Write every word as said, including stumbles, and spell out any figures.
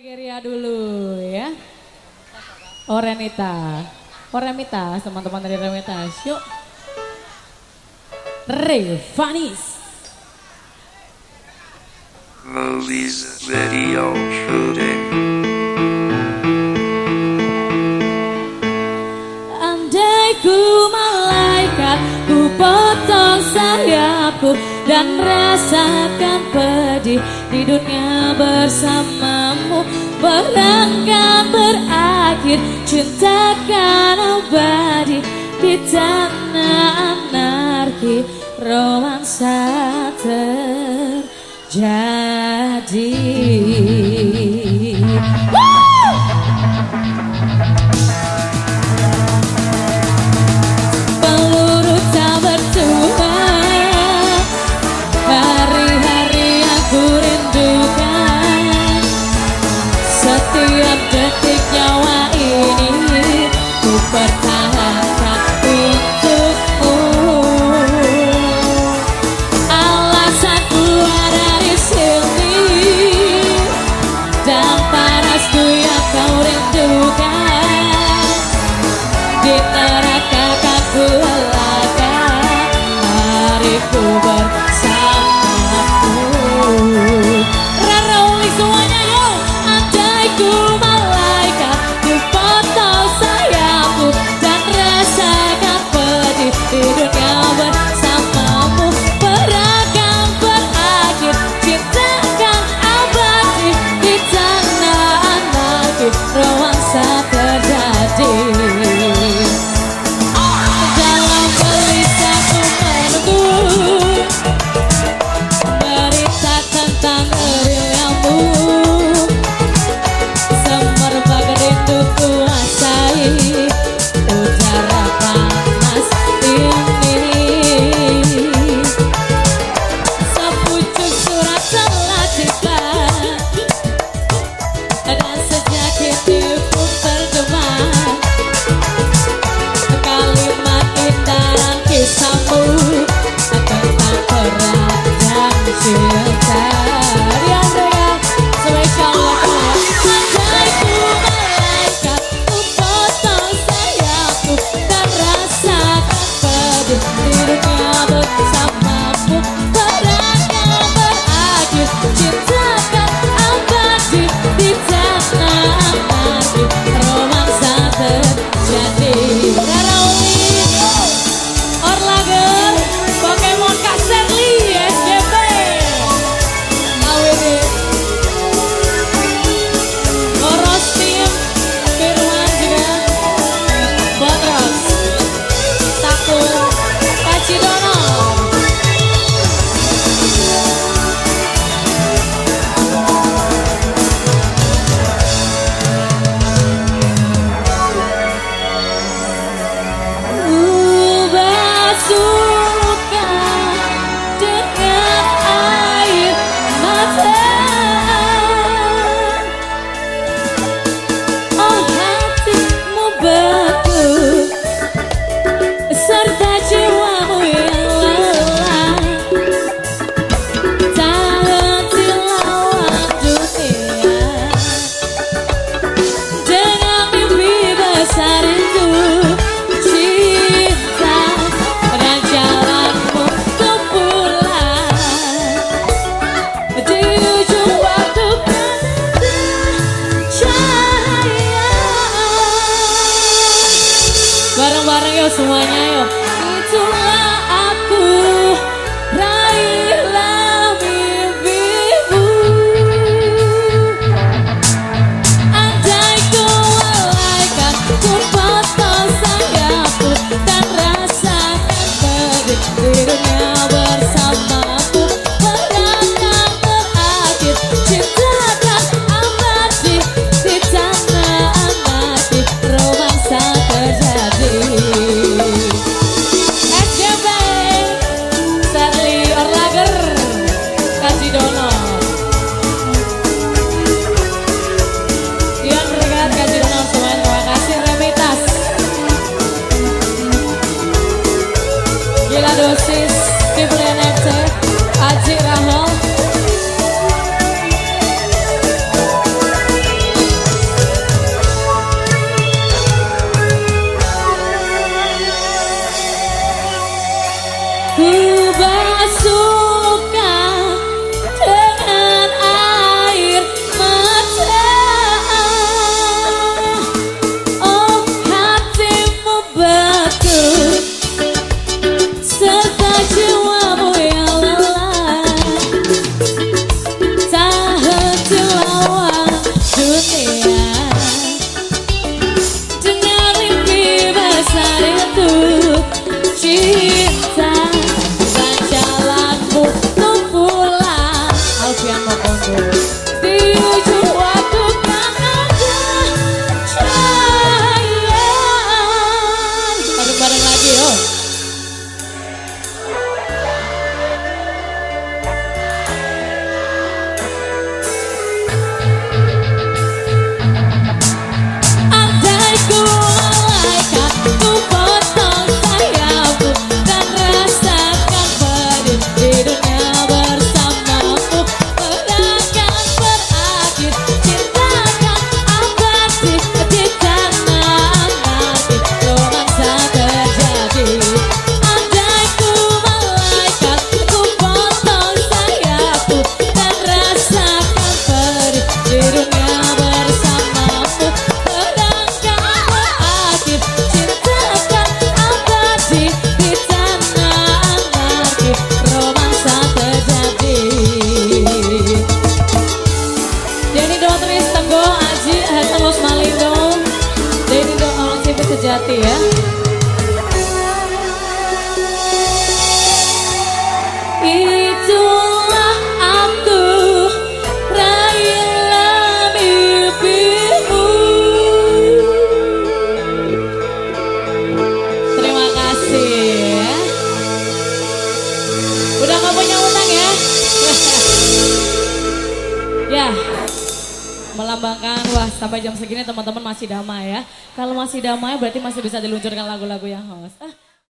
Geria dulu ya. Orenita. Oremita, teman-teman dari Remita. Yuk. Revanis. Movies video shooting. Andai ku malaikat, ku potong sayapku dan rasakan pedih di dunia bersamamu. Perangkan berakhir, cintakan abadi di tanah anarki, romansa terjadi. Peluru tak bertuah, hari-hari aku rindukan. Setiap detik nyawa ini ku pertahankan untukmu. Alasanku ada di sini dan panasku yang kau rindukan. Di neraka kan ku lelahkan hariku bersamamu. Raroli semuanya yo. Andai ku malaikat, ku potong sayapku dan rasakan pedih di dunia bersamamu. Perangkan berakhir, cintakan abadi di tanah anarki, romansa terjadi. Dalam gelisahku menunggu berita tentang gerilyamu. Semerbak rindu ku asai udara panas ini. Sepucuk surat telah tiba dan sejak itu pun bergema kalimat indah dan kisahmu tentang perang dan cinta. Rian-rian spesial lagu. Andai ku malaikat, ku potong sayapku dan rasakan pedih di dunia bersamamu. Perangkan berakhir, cintakan abadi di tanah anarki, romansa terjadi. Karawi, Orlager, Pokemon Kak Serli, S G P, Awiri, Boros Tim, Firman juga, Botros, Sakur, Kacidono. Basuh luka dengan air mata. Oh hatimu beku serta jiwamu yang lelah. Tak henti lawan dunia dengan mimpi besar itu. Cinta dan jalanmu ke pulang di ujung waktu pada cahaya. Bareng-bareng yuk semuanya yuk. Itulah aku, raihlah mimpimu. Andai ku malaikat, ku potong sayapku dan rasakan pedih di dunia bersamamu. Perangkan berakhir, cintakan abadi di tanah anarki, romansa terjadi. Monggo Aji Hasan Wasmalindo. Jadi do orang Ciput Sejati ya. Itulah aku raihlah mimpimu. Terima kasih ya. Udah gak punya utang ya. Ya, melambangkan wah sampai jam segini teman-teman masih damai ya. Kalau masih damai berarti masih bisa diluncurkan lagu-lagu yang host. Ah.